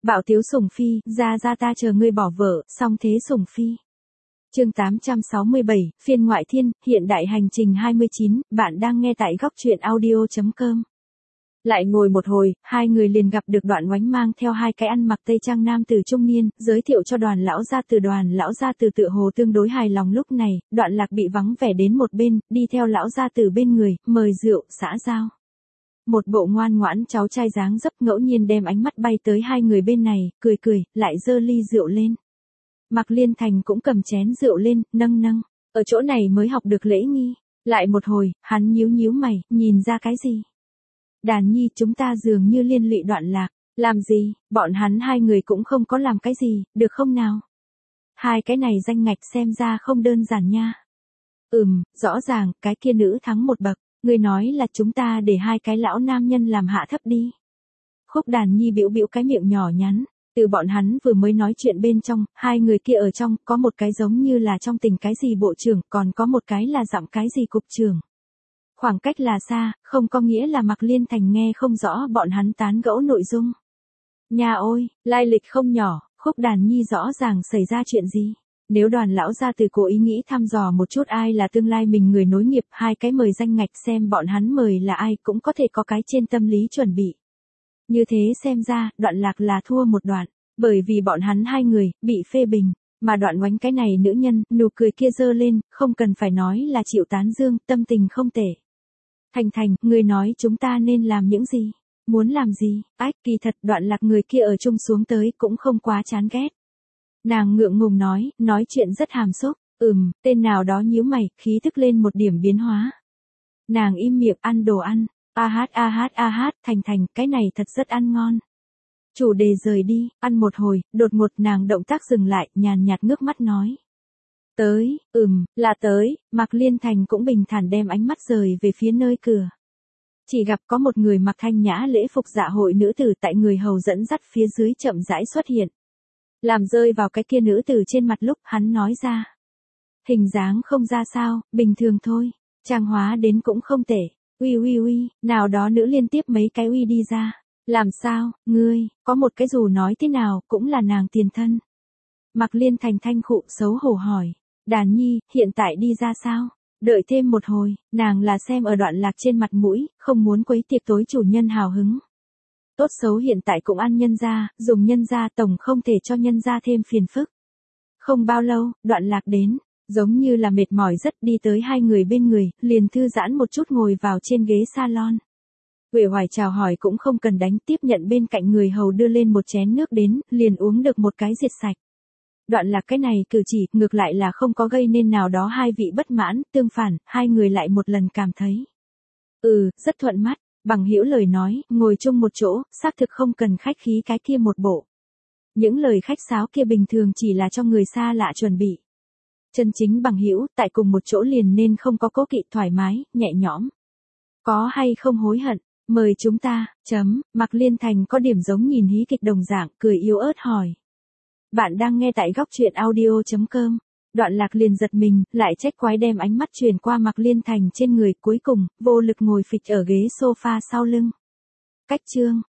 Bạo tiếu sủng phi, ra ta chờ ngươi bỏ vợ, song thế sủng phi. Chương 867, phiên ngoại thiên, hiện đại hành trình 29, bạn đang nghe tại góc truyện audio.com. Lại ngồi một hồi, hai người liền gặp được Đoạn Oánh mang theo hai cái ăn mặc tây trang nam tử trung niên, giới thiệu cho Đoàn lão gia từ tựa hồ tương đối hài lòng. Lúc này, Đoạn Lạc bị vắng vẻ đến một bên, đi theo lão gia từ bên người, mời rượu, xã giao. Một bộ ngoan ngoãn cháu trai dáng dấp ngẫu nhiên đem ánh mắt bay tới hai người bên này, cười, lại giơ ly rượu lên. Mạc Liên Thành cũng cầm chén rượu lên, nâng, ở chỗ này mới học được lễ nghi. Lại một hồi, hắn nhíu mày, nhìn ra cái gì? Đàn nhi, chúng ta dường như liên lụy Đoạn Lạc. Làm gì? Bọn hắn hai người cũng không có làm cái gì, được không nào? Hai cái này danh ngạch xem ra không đơn giản nha. Rõ ràng, cái kia nữ thắng một bậc. Người nói là chúng ta để hai cái lão nam nhân làm hạ thấp đi. Khúc Đàn nhi bĩu cái miệng nhỏ nhắn. Từ bọn hắn vừa mới nói chuyện bên trong, hai người kia ở trong, có một cái giống như là trong tình cái gì bộ trưởng, còn có một cái là dặm cái gì cục trưởng. Khoảng cách là xa, không có nghĩa là Mạc Liên Thành nghe không rõ bọn hắn tán gẫu nội dung. Nhà ôi, lai lịch không nhỏ, Khúc Đàn nhi rõ ràng xảy ra chuyện gì. Nếu Đoàn lão gia từ cố ý nghĩ thăm dò một chút ai là tương lai mình người nối nghiệp, hai cái mời danh ngạch xem bọn hắn mời là ai cũng có thể có cái trên tâm lý chuẩn bị. Như thế xem ra, Đoạn Lạc là thua một đoạn, bởi vì bọn hắn hai người, bị phê bình, mà Đoạn Oánh cái này nữ nhân, nụ cười kia dơ lên, không cần phải nói là chịu tán dương, tâm tình không tệ. Thành, người nói chúng ta nên làm những gì? Muốn làm gì? Kỳ thật Đoạn Lạc người kia ở chung xuống tới cũng không quá chán ghét. Nàng ngượng ngùng nói chuyện rất hàm xúc, tên nào đó nhíu mày, khí thức lên một điểm biến hóa. Nàng im miệng ăn đồ ăn, Thành, cái này thật rất ăn ngon. Chủ đề rời đi, ăn một hồi, đột ngột nàng động tác dừng lại, nhàn nhạt ngước mắt nói. Tới, là tới, Mạc Liên Thành cũng bình thản đem ánh mắt rời về phía nơi cửa. Chỉ gặp có một người mặc thanh nhã lễ phục dạ hội nữ tử tại người hầu dẫn dắt phía dưới chậm rãi xuất hiện. Làm rơi vào cái kia nữ tử trên mặt lúc hắn nói ra. Hình dáng không ra sao, bình thường thôi, trang hóa đến cũng không tệ. Uy, nào đó nữ liên tiếp mấy cái uy đi ra. Làm sao, ngươi, có một cái dù nói thế nào, cũng là nàng tiền thân. Mạc Liên Thành thanh khụ xấu hổ hỏi. Đàn nhi, hiện tại đi ra sao? Đợi thêm một hồi, nàng là xem ở Đoạn Lạc trên mặt mũi, không muốn quấy tiệc tối chủ nhân hào hứng. Tốt xấu hiện tại cũng ăn nhân gia, dùng nhân gia tổng không thể cho nhân gia thêm phiền phức. Không bao lâu, Đoạn Lạc đến, giống như là mệt mỏi rất đi tới hai người bên người, liền thư giãn một chút ngồi vào trên ghế salon. Uể oải chào hỏi cũng không cần đánh, tiếp nhận bên cạnh người hầu đưa lên một chén nước đến, liền uống được một cái diệt sạch. Đoạn Lạc cái này cử chỉ, ngược lại là không có gây nên nào đó hai vị bất mãn, tương phản, hai người lại một lần cảm thấy. Rất thuận mắt, bằng hữu lời nói, ngồi chung một chỗ, xác thực không cần khách khí cái kia một bộ. Những lời khách sáo kia bình thường chỉ là cho người xa lạ chuẩn bị. Chân chính bằng hữu, tại cùng một chỗ liền nên không có cố kỵ, thoải mái, nhẹ nhõm. Có hay không hối hận, mời chúng ta, Mạc Liên Thành có điểm giống nhìn hí kịch đồng dạng, cười yếu ớt hỏi. Bạn đang nghe tại góc truyện audio.com. Đoạn Lạc liền giật mình, lại trách quái đem ánh mắt truyền qua Mạc Liên Thành trên người, cuối cùng, vô lực ngồi phịch ở ghế sofa sau lưng. Cách chương,